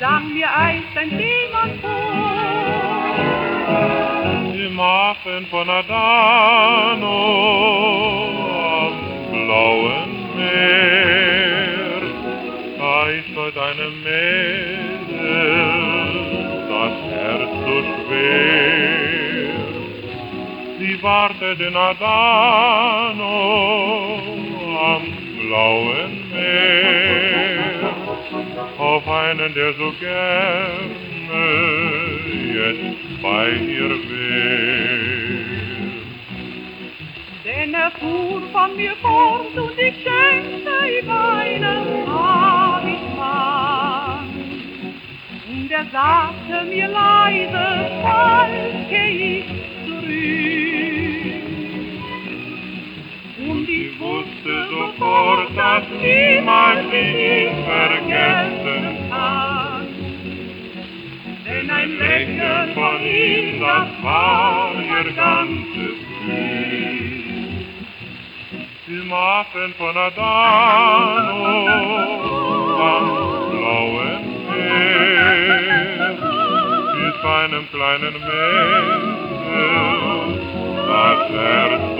sang mir einst ein Seemann vor. Im Hafen von Adano am blauen Meer, da ist heut eine Mädel, das Herz so schwer. Sie wartet in Adano am blauen Meer auf einen, der so gerne jetzt bei ihr wäre. Denn er fuhr von mir fort und ich schenkte ihm einen Talisman. Und er sagte mir leise, bald geh ich zurück. Und ich wusste sofort, dass niemand ihn vergessen kann. Denn ein Lächeln von ihm, das war ihr ganzes Glück. Im Hafen von Adano am blauen Meer ist einem kleinen Mädchen das Herz